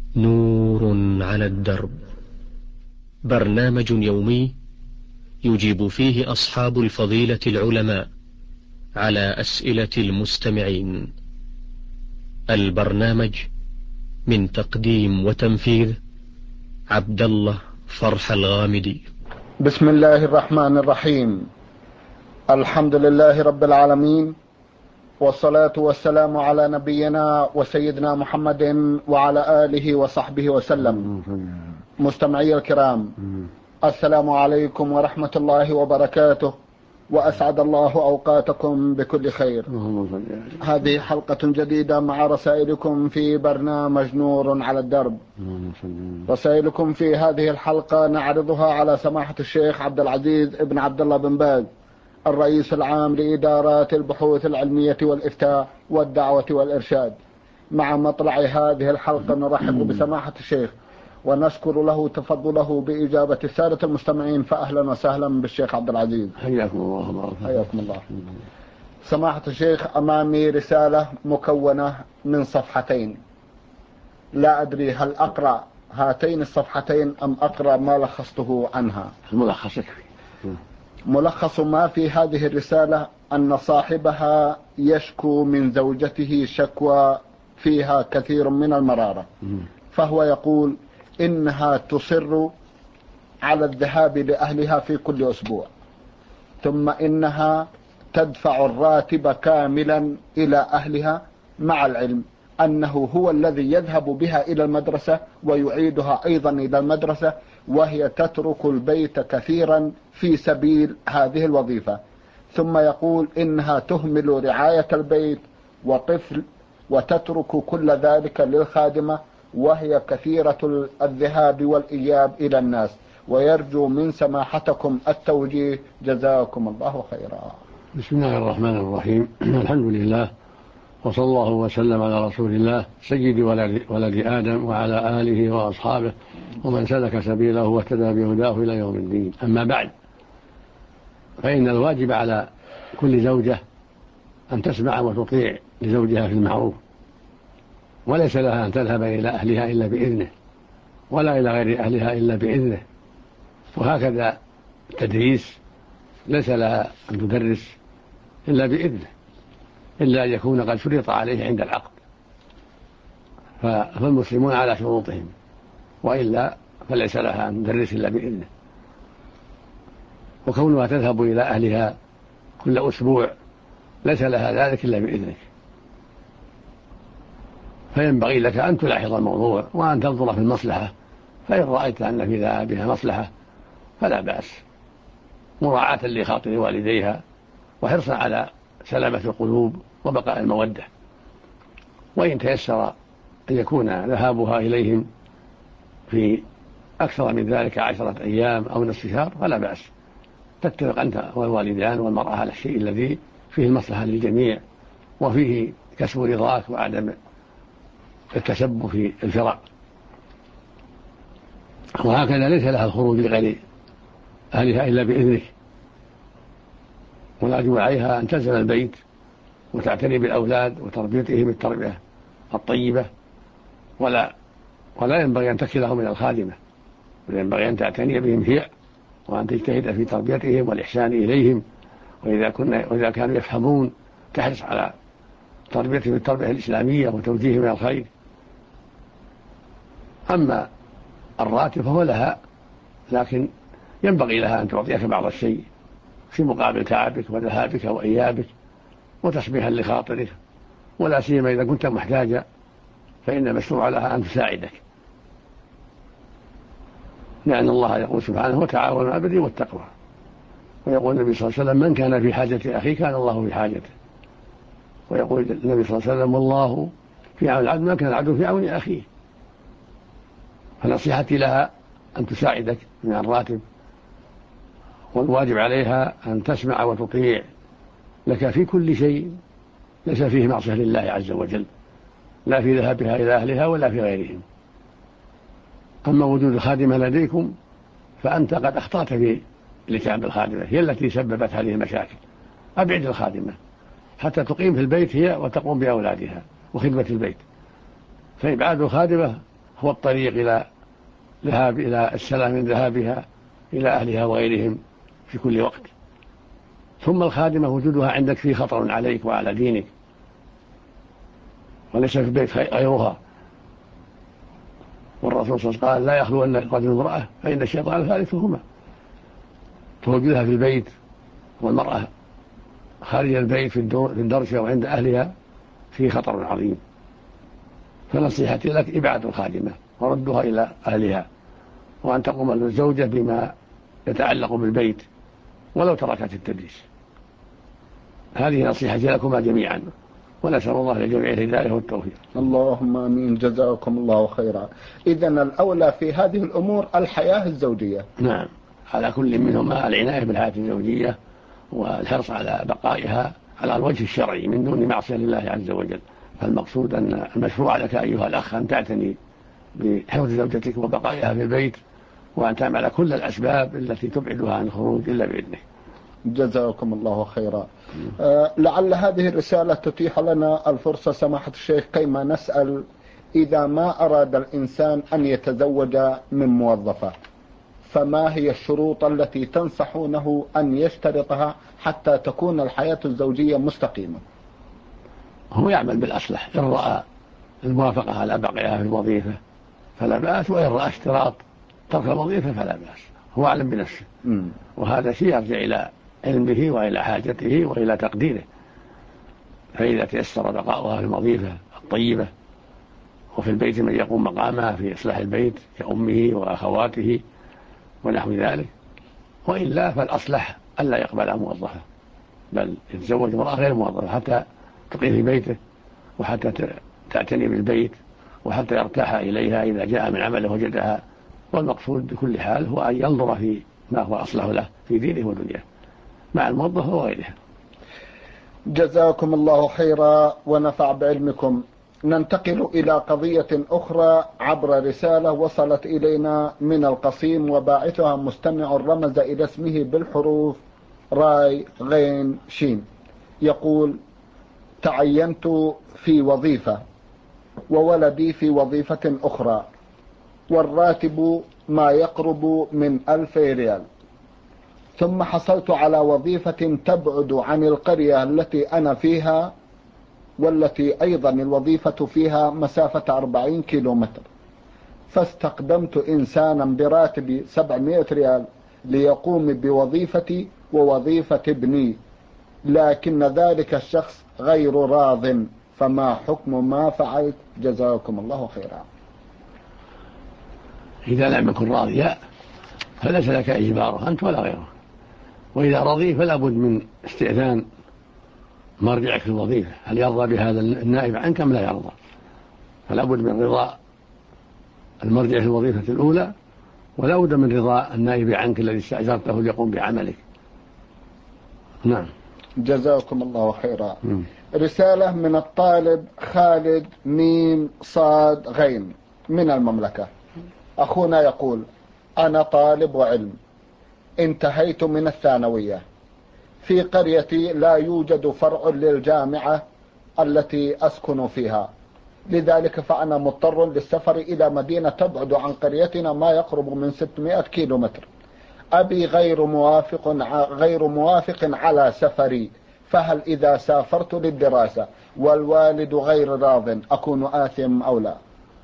نور على الدرب، برنامج يومي يجيب فيه أصحاب الفضيلة العلماء على أسئلة المستمعين. البرنامج من تقديم وتنفيذ عبد الله فرح الغامدي. بسم الله الرحمن الرحيم. الحمد لله رب العالمين، والصلاة والسلام على نبينا وسيدنا محمد وعلى آله وصحبه وسلم. مستمعي الكرام، السلام عليكم ورحمة الله وبركاته، وأسعد الله أوقاتكم بكل خير. هذه حلقة جديدة مع رسائلكم في برنامج نور على الدرب. رسائلكم في هذه الحلقة نعرضها على سماحة الشيخ عبد العزيز ابن عبد الله بن باز، الرئيس العام لإدارات البحوث العلمية والإفتاء والدعوة والإرشاد. مع مطلع هذه الحلقة نرحب بسماحة الشيخ ونشكر له تفضله بإجابة السادة المستمعين، فأهلا وسهلا بالشيخ عبد العزيز. حياكم الله. حياكم الله. سماحة الشيخ، أمامي رسالة مكونة من صفحتين، لا أدري هل أقرأ هاتين الصفحتين أم أقرأ ما لخصته عنها. الملخص يكفي. ملخص ما في هذه الرسالة أن صاحبها يشكو من زوجته شكوى فيها كثير من المرارة، فهو يقول إنها تصر على الذهاب لأهلها في كل أسبوع، ثم إنها تدفع الراتب كاملا إلى أهلها، مع العلم أنه هو الذي يذهب بها إلى المدرسة ويعيدها أيضا إلى المدرسة، وهي تترك البيت كثيرا في سبيل هذه الوظيفة. ثم يقول إنها تهمل رعاية البيت وطفل وتترك كل ذلك للخادمة، وهي كثيرة الذهاب والإياب إلى الناس، ويرجو من سماحتكم التوجيه، جزاكم الله خيرا. بسم الله الرحمن الرحيم. الحمد لله، وصلى الله وسلم على رسول الله سيد ولد آدم وعلى آله وأصحابه ومن سلك سبيله واهتدى بهداه إلى يوم الدين. أما بعد، فإن الواجب على كل زوجة أن تسمع وتطيع لزوجها في المعروف، وليس لها أن تذهب إلى أهلها إلا بإذنه، ولا إلى غير أهلها إلا بإذنه. وهكذا التدريس ليس لها أن تدرس إلا بإذنه، إلا أن يكون قد شرط عليه عند العقد، فالمسلمون على شروطهم، وإلا فليس لها أن تدرس إلا بإذنه. وكونها تذهب إلى أهلها كل أسبوع ليس لها ذلك إلا بإذنك، فينبغي لك أن تلاحظ الموضوع وأن تنظر في المصلحة، فإن رأيت أن في ذهابها مصلحة فلا بأس، مراعاة لخاطر والديها وحرصا على سلامة القلوب وبقاء المودة. وإن تيسر أن يكون ذهابها إليهم في أكثر من ذلك 10 أيام أو نصف شهر فلا بأس، تتفق أنت والوالدان والمرأة على الشيء الذي فيه المصلحة للجميع وفيه كسب رضاك وعدم التسبب في الفراق. وهكذا ليس لها الخروج لغير أهلها إلا بإذنك، والواجب عليها أن تلزم البيت وتعتني بالأولاد وتربيتهم التربية الطيبة، ولا ينبغي أن تكلهم إلى الخادمة، بل ينبغي أن تعتني بهم هي، وأن تجتهد في تربيتهم والإحسان إليهم، وإذا كانوا يفهمون تحرص على تربيتهم التربية الإسلامية وتوجيههم إلى الخير. أما الراتب فهو لها، لكن ينبغي لها أن تعطيك بعض الشيء في مقابل تعبك وذهابك وإيابك وتصبيحا لخاطرك، ولا سيما إذا كنت محتاجا فإن مشروع لها أن تساعدك، لأن الله يقول سبحانه وتعاونوا على البر والتقوى، ويقول النبي صلى الله عليه وسلم من كان في حاجة أخيه كان الله في حاجته، ويقول النبي صلى الله عليه وسلم والله في عون العبد ما كان العبد في عون أخيه. فنصيحتي لها أن تساعدك من الراتب، والواجب عليها أن تسمع وتطيع لك في كل شيء ليس فيه معصية لله عز وجل، لا في ذهابها إلى أهلها ولا في غيرهم. أما وجود الخادمة لديكم فأنت قد أخطأت في الإتيان بالخادمة، هي التي سببت هذه المشاكل. أبعد الخادمة حتى تقيم في البيت هي وتقوم بأولادها وخدمة البيت، فإبعاد الخادمة هو الطريق إلى السلام من ذهابها إلى أهلها وغيرهم في كل وقت. ثم الخادمة وجودها عندك فيه خطر عليك وعلى دينك، وليس في البيت غيرها. والرسول صلى الله عليه وسلم قال لا يخلو أن رجل امرأة فإن الشيطان ثالثهما. فوجودها في البيت والمرأة خارج البيت في الدرشة وعند أهلها فيه خطر عظيم. فنصيحتي لك إبعاد الخادمة وردها إلى أهلها، وأن تقوم الزوجة بما يتعلق بالبيت ولو تركت التدريس. هذه نصيحتي لكما جميعا، ونسأل الله للجميع الهداية والتوفيق. اللهم آمين، جزاكم الله خيرا. إذن الأولى في هذه الأمور الحياة الزوجية. نعم، على كل منهما العناية بالحياة الزوجية والحرص على بقائها على الوجه الشرعي من دون معصية لله عز وجل. فالمقصود أن المشروع لك أيها الأخ أن تعتني بحفظ زوجتك وبقائها في البيت، وأن تعمل كل الأسباب التي تبعدها عن الخروج إلا بإذنه. جزاكم الله خيرا. لعل هذه الرسالة تتيح لنا الفرصة سماحة الشيخ كيما نسأل: إذا ما أراد الإنسان أن يتزوج من موظفة، فما هي الشروط التي تنصحونه أن يشترطها حتى تكون الحياة الزوجية مستقيمة؟ هو يعمل بالأصلح، إن رأى الموافقة على بقائها في الوظيفة فلا بأس، وإن رأى اشتراط ترك الوظيفة فلا بأس، هو أعلم بنفسه. وهذا شيء يرجع إلى علمه وإلى حاجته وإلى تقديره. فإذا تيسر بقاؤها في الوظيفة الطيبة وفي البيت من يقوم مقامها في إصلاح البيت كأمه وأخواته ونحو ذلك، وإلا فالأصلح ألا يقبل موظفة، بل يتزوج امرأة غير موظفة حتى تقيم في بيته، وحتى تعتني بالبيت، وحتى يرتاح إليها إذا جاء من عمله وجدها. والمقصود بكل حال هو أن ينظر في ما هو أصلح له في دينه ودنياه مع الموظف وغيرها. جزاكم الله خيرا ونفع بعلمكم. ننتقل إلى قضية أخرى عبر رسالة وصلت إلينا من القصيم، وباعثها مستمع رمز إلى اسمه بالحروف راي غين شين. يقول: تعينت في وظيفة وولدي في وظيفة أخرى، والراتب ما يقرب من 1000 ريال، ثم حصلت على وظيفة تبعد عن القرية التي أنا فيها، والتي أيضا الوظيفة فيها مسافة 40 كيلومتر، فاستقدمت إنسانا براتب 700 ريال ليقوم بوظيفتي ووظيفة ابني، لكن ذلك الشخص غير راض، فما حكم ما فعلت؟ جزاكم الله خيرا. إذا لم يكن راضيا فليس لك إجباره أنت ولا غيره، وإذا رضي فلا بد من استئذان مرجعك في الوظيفة، هل يرضى بهذا النائب عنك أم لا يرضى؟ فلا بد من رضا المرجع في الوظيفة الأولى، ولا بد من رضا النائب عنك الذي استأجرته ليقوم بعملك. نعم. جزاكم الله خيرا. رسالة من الطالب خالد ميم صاد غين من المملكة. أخونا يقول: أنا طالب علم، انتهيت من الثانوية، في قريتي لا يوجد فرع للجامعة التي أسكن فيها، لذلك فأنا مضطر للسفر إلى مدينة تبعد عن قريتنا ما يقرب من 600 كيلومتر. أبي غير موافق على سفري، فهل إذا سافرت للدراسة والوالد غير راض أكون آثم أو لا؟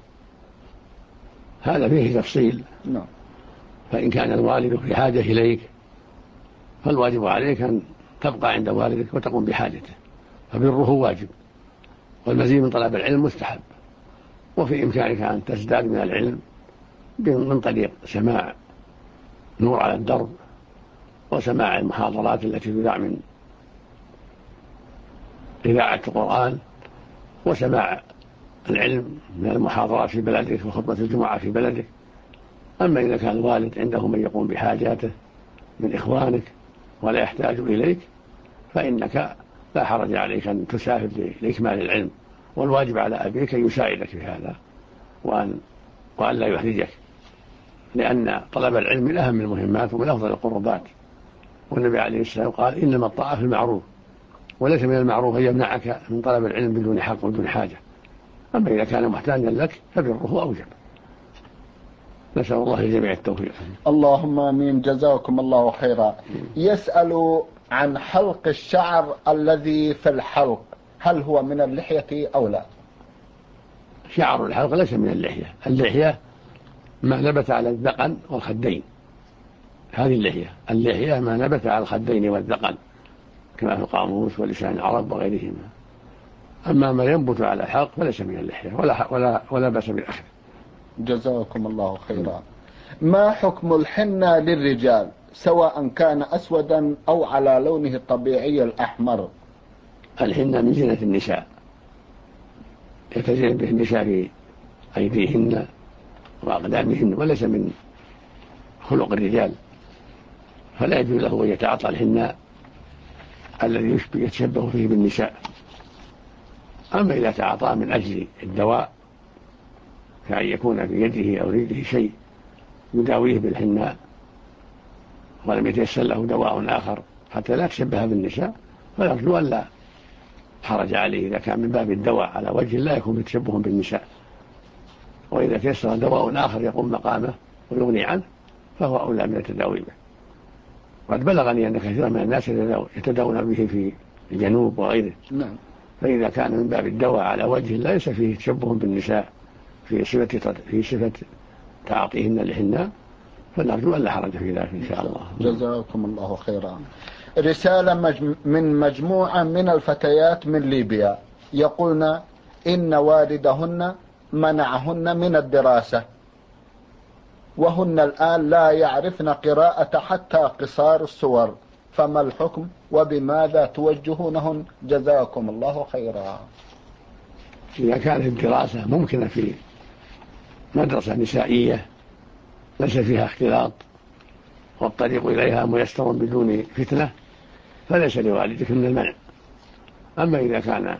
هذا فيه تفصيل. نعم. فإن كان الوالد في حاجة إليك فالواجب عليك أن تبقى عند والدك وتقوم بحاجته، فبره واجب، والمزيد من طلب العلم مستحب. وفي إمكانك أن تزداد من العلم من طريق سماع نور على الدرب، وسماع المحاضرات التي تذاع من إذاعة القرآن، وسماع العلم من المحاضرات في بلدك وخطبة الجمعة في بلدك. أما إذا كان الوالد عنده من يقوم بحاجاته من إخوانك ولا يحتاج إليك فإنك لا حرج عليك أن تسافر لإكمال العلم، والواجب على أبيك أن يساعدك في هذا وأن لا يحرجك، لأن طلب العلم من أهم المهمات ومن أفضل القربات. والنبي عليه السلام قال: إنما الطاعة في المعروف، وليس من المعروف أن يمنعك من طلب العلم بدون حق ودون حاجة. أما إذا كان محتاجا لك فبره أوجب. نسأل الله للجميع التوفيق. اللهم آمين. جزاكم الله خيرا. يسأل عن حلق الشعر الذي في الحلق، هل هو من اللحية أو لا؟ شعر الحلق ليس من اللحية. اللحية ما نبت على الذقن والخدين، هذه اللحية. اللحية ما نبت على الخدين والذقن كما في القاموس ولسان العرب وغيرهما. أما ما ينبت على الحلق فليس من اللحية ولا بأس بالأخذ. جزاكم الله خيرا. ما حكم الحنة للرجال سواء كان أسودا أو على لونه الطبيعي الأحمر؟ الحنة من زينة النساء، يتزين به النساء في أيديهن وأقدامهن، وليس من خلق الرجال، فلا يجوز له أن يتعاطى الحناء الذي يتشبه فيه بالنساء. أما إذا تعاطاه من أجل الدواء كأن يكون في يده أو رجله شيء يداويه بالحناء ولم يتيسر له دواء آخر حتى لا يتشبه بالنساء، فنرجو أن لا حرج عليه إذا كان من باب الدواء على وجه لا يكون تشبه بالنساء. وإذا تيسر دواء آخر يقوم مقامه ويغني عنه فهو أولى من التداوي به. قد بلغني أن كثيرا من الناس يتداون به في الجنوب وغيره. نعم. فإذا كان من باب الدواء على وجه ليس فيه تشبه بالنساء في صفة تعاطيهن الحناء فنرجو أن لا حرج في ذلك إن شاء الله. جزاكم الله خيرا. رسالة من مجموعة من الفتيات من ليبيا يقولن إن والدهن منعهن من الدراسة وهن الآن لا يعرفن قراءة حتى قصار السور، فما الحكم وبماذا توجهونهن؟ جزاكم الله خيرا. إذا كانت الدراسة ممكنة في مدرسة نسائية ليس فيها اختلاط والطريق إليها ميسر بدون فتنة فليس لوالدك من المنع. أما إذا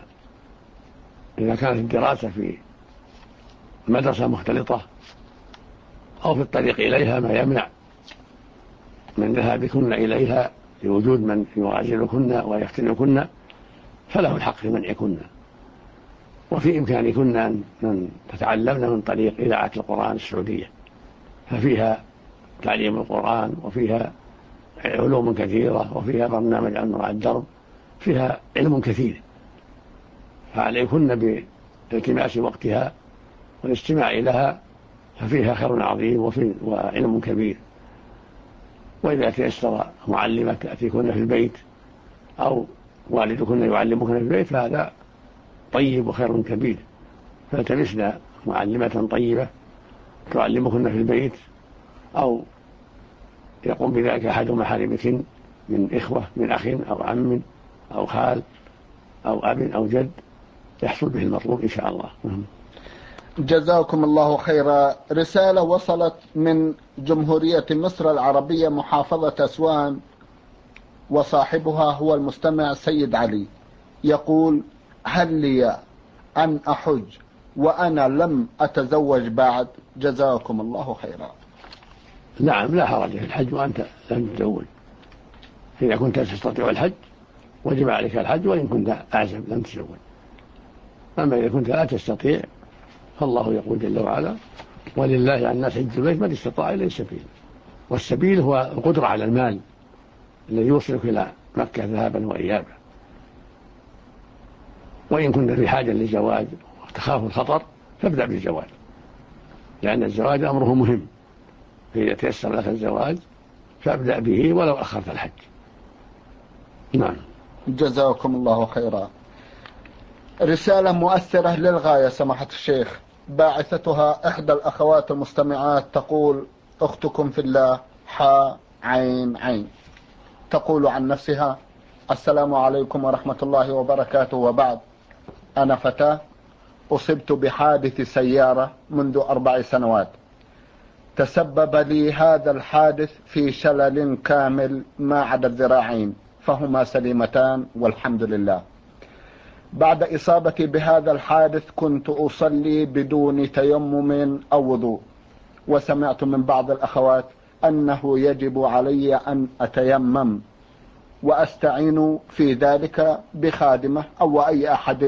كانت الدراسة في مدرسة مختلطة أو في الطريق إليها ما يمنع من ذهابكن إليها لوجود من يغازلكن ويفتنكن فله الحق في منعكن. وفي إمكانكن أن تتعلمن من طريق إذاعة القرآن السعودية، ففيها تعليم القرآن وفيها علوم كثيرة وفيها برنامج علم على الدرب، فيها علم كثير، فعليكن بالتماس وقتها والاستماع لها، ففيها خير عظيم وعلم كبير. وإذا تيسر معلمة تأتيكن في البيت أو والدكن يعلمكن في البيت فهذا طيب وخير كبير، فالتمسنا معلمة طيبة تعلمكن في البيت أو يقوم بذلك أحد محارمكن من إخوة من أخ أو عم أو خال أو أب أو جد يحصل به المطلوب إن شاء الله. جزاكم الله خيرا. رسالة وصلت من جمهورية مصر العربية محافظة أسوان وصاحبها هو المستمع سيد علي، يقول: هل لي أن أحج وأنا لم أتزوج بعد؟ جزاكم الله خيرا. نعم، لا حرج في الحج وأنت لم تتزوج. إذا كنت تستطيع الحج وجب عليك الحج، وإن كنت أعزب لم تتزوج. أما إذا كنت لا تستطيع فالله يقول جل وعلا: ولله على الناس حج البيت من استطاع إليه سبيل. والسبيل هو القدرة على المال الذي يوصلك إلى مكة ذهابا وإيابا. وإن كنت في حاجة للزواج وتخاف الخطر فابدأ بالزواج، لأن الزواج أمره مهم، فإذا تيسر لك الزواج فابدأ به ولو أخرت الحج. نعم. جزاكم الله خيرا. رسالة مؤثرة للغاية سماحة الشيخ، باعثتها إحدى الأخوات المستمعات، تقول: أختكم في الله عين. تقول عن نفسها: السلام عليكم ورحمة الله وبركاته، وبعد. أنا فتاة أصبت بحادث سيارة منذ 4 سنوات، تسبب لي هذا الحادث في شلل كامل ما عدا الذراعين، فهما سليمتان والحمد لله. بعد إصابتي بهذا الحادث كنت أصلي بدون تيمم أو وضوء، وسمعت من بعض الأخوات أنه يجب علي أن أتيمم وأستعين في ذلك بخادمة أو أي أحد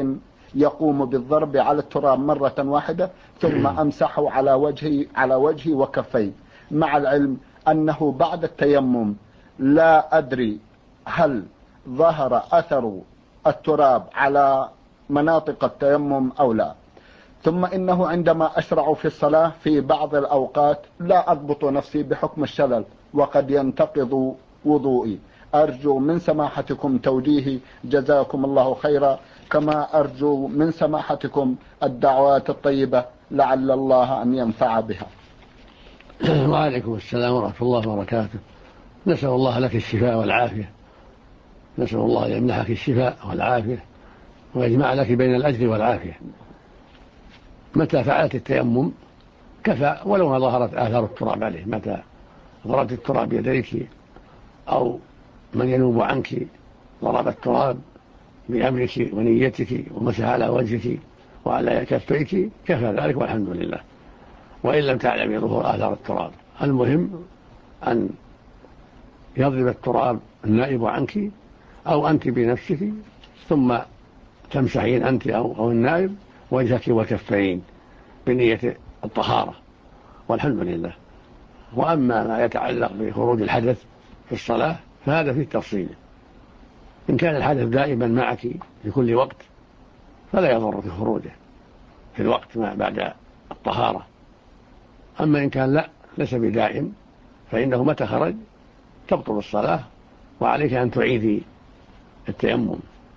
يقوم بالضرب على التراب مرة واحدة ثم أمسحه على وجهي وكفي، مع العلم أنه بعد التيمم لا أدري هل ظهر أثر التراب على مناطق التيمم أو لا. ثم إنه عندما أشرع في الصلاة في بعض الأوقات لا أضبط نفسي بحكم الشلل وقد ينتقض وضوئي. أرجو من سماحتكم توجيهي جزاكم الله خيرا، كما أرجو من سماحتكم الدعوات الطيبة لعل الله أن ينفع بها. وعليكم السلام ورحمة الله وبركاته. نسأل الله لك الشفاء والعافية، نسأل الله أن يمنحك الشفاء والعافية ويجمع لك بين الأجر والعافية. متى فعلت التيمم كفى ولو ما ظهرت آثار التراب عليه، متى ضربت التراب بيديك أو من ينوب عنك ضرب التراب بأمرك ونيتك ومسح على وجهك وعلى كفيك كفى ذلك والحمد لله، وإن لم تعلمي ظهور آثار التراب. المهم أن يضرب التراب النائب عنك أو أنت بنفسك ثم تمسحين أنت أو النائب وجهك وكفين بنية الطهارة والحمد لله. وأما ما يتعلق بخروج الحدث في الصلاة فهذا فيه تفصيل. إن كان الحدث دائما معك في كل وقت فلا يضر في خروجه في الوقت ما بعد الطهارة. أما إن كان ليس بدائم فإنه متى خرج تبطل الصلاة وعليك أن تعيدي التيمم.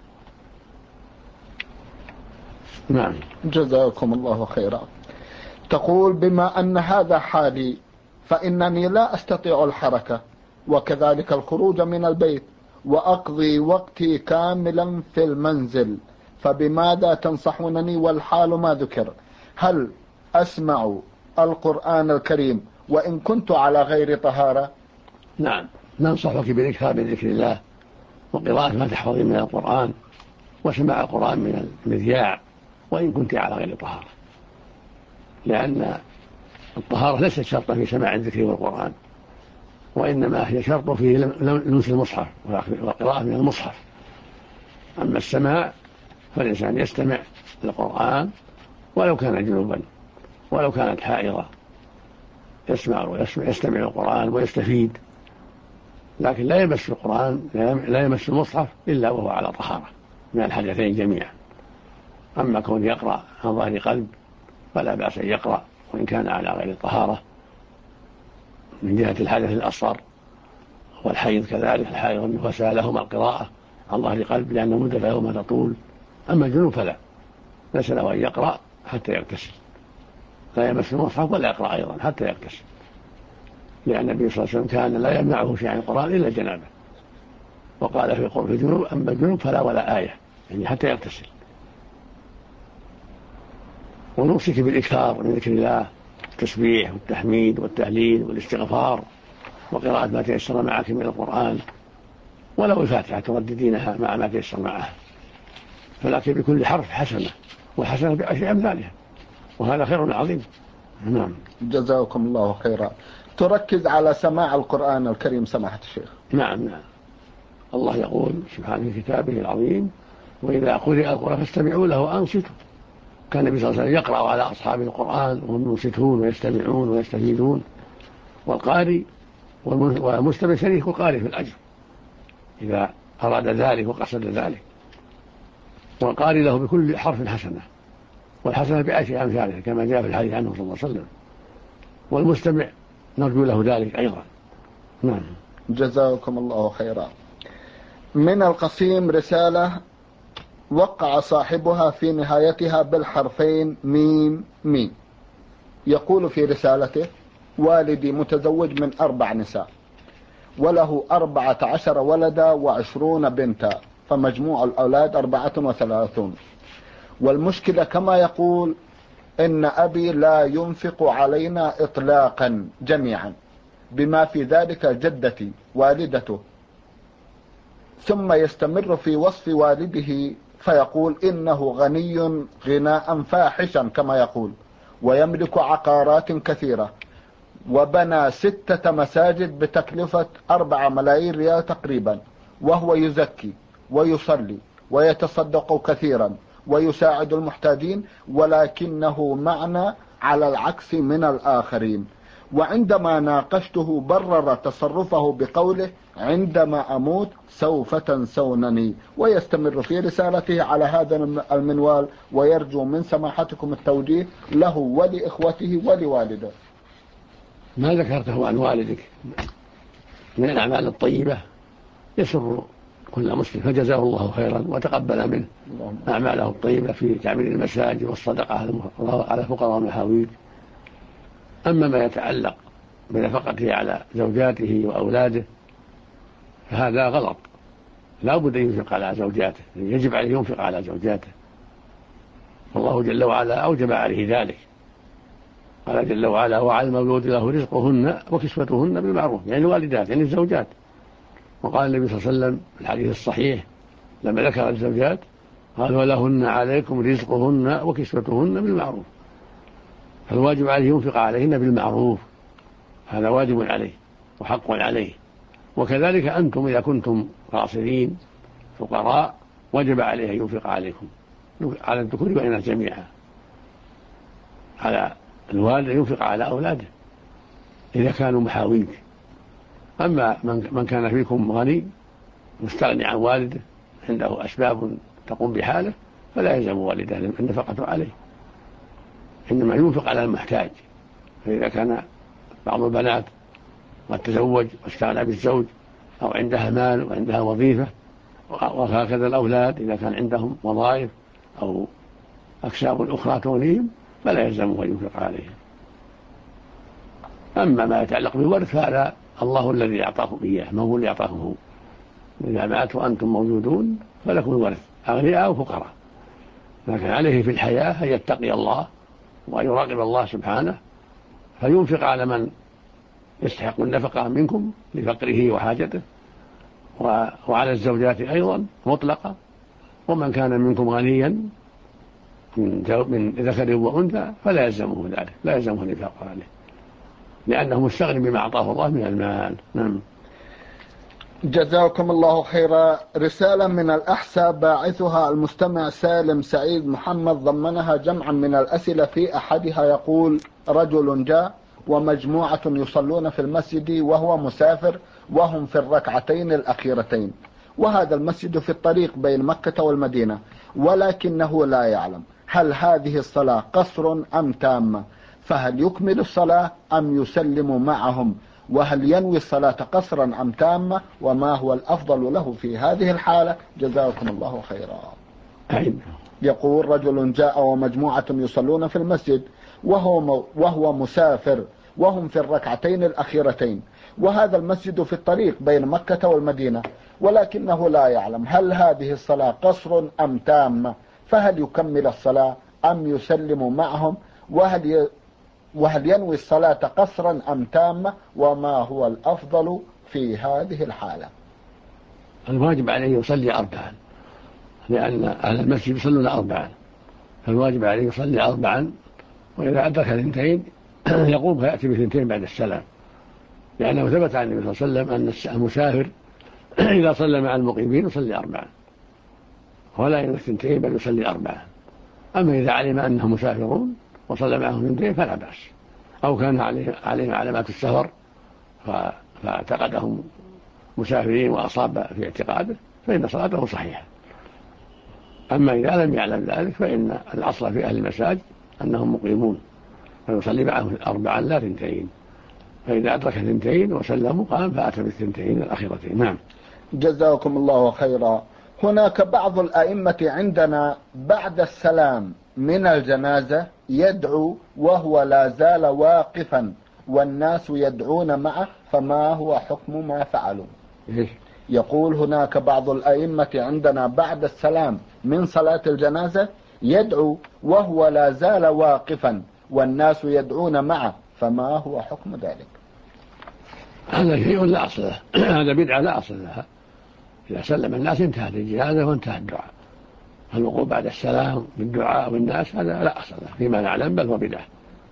نعم. جزاكم الله خيرا. تقول: بما أن هذا حالي فإنني لا أستطيع الحركة وكذلك الخروج من البيت وأقضي وقتي كاملا في المنزل، فبماذا تنصحونني والحال ما ذكر؟ هل أسمع القرآن الكريم وإن كنت على غير طهارة؟ نعم، ننصحك بالإكثار من ذكر الله وقراءة ما تحفظين من القرآن وسماع القرآن من المذياع وإن كنت على غير طهارة، لأن الطهارة ليست شرطا في سماع الذكر والقرآن، وإنما هي شرط في لمس المصحف والقراءة من المصحف. أما السماع فالإنسان يستمع للقرآن ولو كان جنوبا ولو كانت حائضة، يستمع القرآن ويستفيد، لكن لا يمس القرآن لا يمس المصحف إلا وهو على طهارة من الحدثين جميعا. أما كون يقرأ عن ظهر قلب فلا بأس أن يقرأ وإن كان على غير طهارة من جهة الحدث الأصغر والحيض كذلك. الحائض والنفساء لهما القراءة عن ظهر قلب لأن مدة لهما تطول. أما الجنوب فلا، ليس له أن يقرأ حتى يغتسل، لا يمس المصحف ولا يقرأ أيضا حتى يغتسل، لأن النبي صلى الله عليه وسلم كان لا يمنعه شيء عن القرآن إلا الجنابة، وقال في قول الجنوب: أما الجنوب فلا ولا آية، يعني حتى يغتسل. ونوصيك بالإكثار من ذكر الله، التسبيح والتحميد والتهليل والاستغفار وقراءة ما تيسر معك من القرآن، ولو الفاتحة ترددينها مع ما تيسر معها، فلكن بكل حرف حسنة والحسنة بعشر أمثالها، وهذا خير عظيم. نعم. جزاكم الله خيرا. تركز على سماع القرآن الكريم سماحة الشيخ. نعم. الله يقول سبحانه في كتابه العظيم: وإذا قرئ القرآن فاستمعوا له وأنصتوا. كان النبي صلى الله عليه وسلم يقرأ على أصحاب القرآن وهم ينصتون ويستمعون ويستفيدون، والقارئ والمستمع شريك القارئ في الأجر إذا أراد ذلك وقصد ذلك، والقارئ له بكل حرف حسنة، والحسنة بعشر أمثالها كما جاء في الحديث عنه صلى الله عليه وسلم، والمستمع نرجو له ذلك أيضا. نعم. جزاكم الله خيرا. من القصيم رسالة وقع صاحبها في نهايتها بالحرفين ميم ميم. يقول في رسالته: والدي متزوج من 4 نساء وله 14 ولدا و20 بنتا، فمجموع الأولاد 34. والمشكلة كما يقول إن أبي لا ينفق علينا إطلاقا جميعا، بما في ذلك جدتي والدته، ثم يستمر في وصف والده فيقول إنه غني غناء فاحشا كما يقول، ويملك عقارات كثيرة، وبنى 6 مساجد بتكلفة 4 ملايين ريال تقريبا، وهو يزكي ويصلي ويتصدق كثيرا ويساعد المحتاجين، ولكنه معنى على العكس من الآخرين. وعندما ناقشته برر تصرفه بقوله: عندما أموت سوف تنسونني. ويستمر في رسالته على هذا المنوال، ويرجو من سماحتكم التوجيه له ولإخوته ولوالده. ما ذكرته عن والدك من الأعمال الطيبة يسر كل مسلم، فجزاه الله خيرا وتقبل منه أعماله الطيبة في تعمير المساجد والصدقة على فقراء المحاويج. أما ما يتعلق بنفقته على زوجاته وأولاده فهذا غلط، لا بد أن ينفق على زوجاته، يجب عليه ينفق على زوجاته، والله جل وعلا أوجب عليه ذلك. قال جل وعلا: وعلى المولود له رزقهن وكسوتهن بالمعروف، يعني الوالدات يعني الزوجات. وقال النبي صلى الله عليه وسلم في الحديث الصحيح لما ذكر الزوجات قال: ولهن عليكم رزقهن وكسوتهن بالمعروف. فالواجب عليه ينفق عليهن بالمعروف، هذا واجب عليه وحق عليه. وكذلك أنتم إذا كنتم قاصرين فقراء وجب عليه أن ينفق عليكم، على الذكور والإناث جميعا. على الوالد ينفق على أولاده إذا كانوا محاويج. أما من كان فيكم غني مستغني عن والده عنده أسباب تقوم بحاله فلا يلزم والده النفقة عليه، إنما ينفق على المحتاج. فإذا كان بعض البنات قد تزوج واستغنى بالزوج أو عندها مال وعندها وظيفة، وهكذا الأولاد إذا كان عندهم وظائف أو أكساب أخرى تغنيهم فلا يلزمه أن ينفق عليهم. أما ما يتعلق بالورث هذا الله الذي أعطاكم إياه، ما هو اللي أعطاكم هو. إذا ماتوا وأنتم موجودون فلكم الورث أغنياء أو فقراء، لكن عليه في الحياة أن يتقي الله وأن يراقب الله سبحانه فينفق على من يستحق النفقة منكم لفقره وحاجته، وعلى الزوجات أيضا مطلقة. ومن كان منكم غنيا من ذكر وأنثى فلا يلزمه ذلك، لا يلزمه النفاق عليه لأنه مستغني بما أعطاه الله من المال. نعم. جزاكم الله خيرا. رسالة من الأحساء باعثها المستمع سالم سعيد محمد، ضمنها جمعا من الأسئلة. في أحدها يقول: رجل جاء ومجموعة يصلون في المسجد وهو مسافر وهم في الركعتين الأخيرتين، وهذا المسجد في الطريق بين مكة والمدينة، ولكنه لا يعلم هل هذه الصلاة قصر أم تامة، فهل يكمل الصلاة أم يسلم معهم، وهل ينوي الصلاة قصرا أم تامة، وما هو الأفضل له في هذه الحالة؟ جزاكم الله خيرا. يقول: رجل جاء ومجموعة يصلون في المسجد وهو مسافر وهم في الركعتين الأخيرتين، وهذا المسجد في الطريق بين مكة والمدينة، ولكنه لا يعلم هل هذه الصلاة قصر أم تامة، فهل يكمل الصلاة أم يسلم معهم، وهل ينوي الصلاة قصرا أم تامة، وما هو الأفضل في هذه الحالة؟ الواجب عليه يصلي أربعا، لأن أهل المسجد يصلون أربعا، فالواجب عليه يصلي أربعا، وإذا أدرك اثنتين يقوم فيأتي باثنتين بعد السلام، لأنه ثبت عن النبي صلى الله عليه وسلم أن المسافر إذا صلى مع المقيمين يصلي أربعا ولا ينوي اثنتين بل يصلي أربعا. أما إذا علم أنهم مسافرون وصلى معهم اثنتين فلا بأس، أو كان عليهم علامات السفر فاعتقدهم مسافرين وأصاب في اعتقاده فإن صلاته صحيحة. أما إذا لم يعلم ذلك فإن الأصل في أهل المساجد أنهم مقيمون فيصلي معهم أربعا لا اثنتين، فإذا أدرك اثنتين وسلموا قام فأتى بالثنتين الأخيرتين. نعم. جزاكم الله خيرا. هناك بعض الأئمة عندنا بعد السلام من الجنازة يدعو وهو لا زال واقفا والناس يدعون معه، فما هو حكم ما فعلوا؟ يقول: هناك بعض الأئمة عندنا بعد السلام من صلاة الجنازة يدعو وهو لا زال واقفا والناس يدعون معه، فما هو حكم ذلك؟ هذا شيء لا أصل له، هذا بدعة لا أصل لها. إذا سلم الناس انتهت الجنازة وانتهى الدعاء، الوقوف بعد السلام بالدعاء والناس هذا لا أصل له فيما نعلم، بل هو بدعة.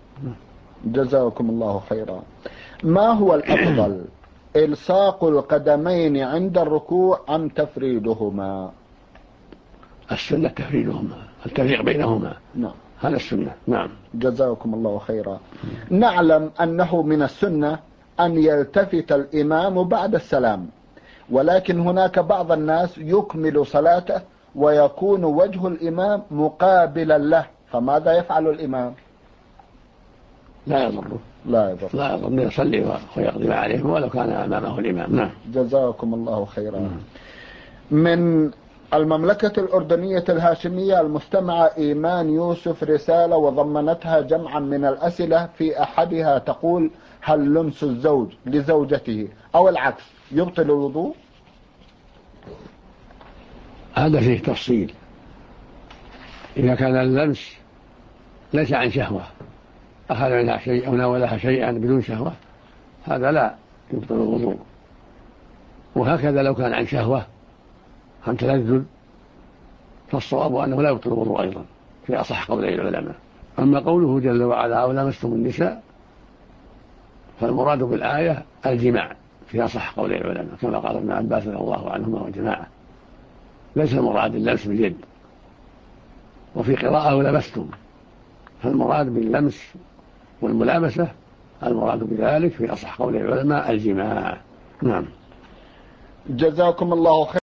جزاكم الله خيرا. ما هو الأفضل، إلصاق القدمين عند الركوع أم تفريدهما؟ السنة تفريدهما. التفريق بينهما. نعم. هذا السنة. نعم. جزاكم الله خيرا. نعلم أنه من السنة أن يلتفت الإمام بعد السلام، ولكن هناك بعض الناس يكمل صلاته ويكون وجه الإمام مقابلا له، فماذا يفعل الإمام؟ لا يضره. لا يضر، يصلي ويقضي ما عليه ولو كان أمامه الإمام. نعم. جزاكم الله خيرا. من المملكة الأردنية الهاشمية المستمعة إيمان يوسف رسالة وضمنتها جمعا من الأسئلة، في أحدها تقول: هل لمس الزوج لزوجته أو العكس يبطل الوضوء؟ هذا فيه تفصيل. إذا كان اللمس ليس عن شهوة، أخذ منها شيء أو ناولها شيئا بدون شهوة، هذا لا يبطل الوضوء. وهكذا لو كان عن شهوة عن تلذذ، فالصواب أنه لا يبطل الوضوء أيضا في أصح قولي العلماء. أما قوله جل وعلا: أو لمستم النساء، فالمراد بالآية الجماع في أصح قولي العلماء، كما قال ابن عباس رضي الله عنهما وجماعة، ليس المراد اللمس باليد. وفي قراءة: أو لمستم، فالمراد باللمس والملامسة المراد بذلك في أصح قولي العلماء الجماع. نعم. جزاكم الله خير.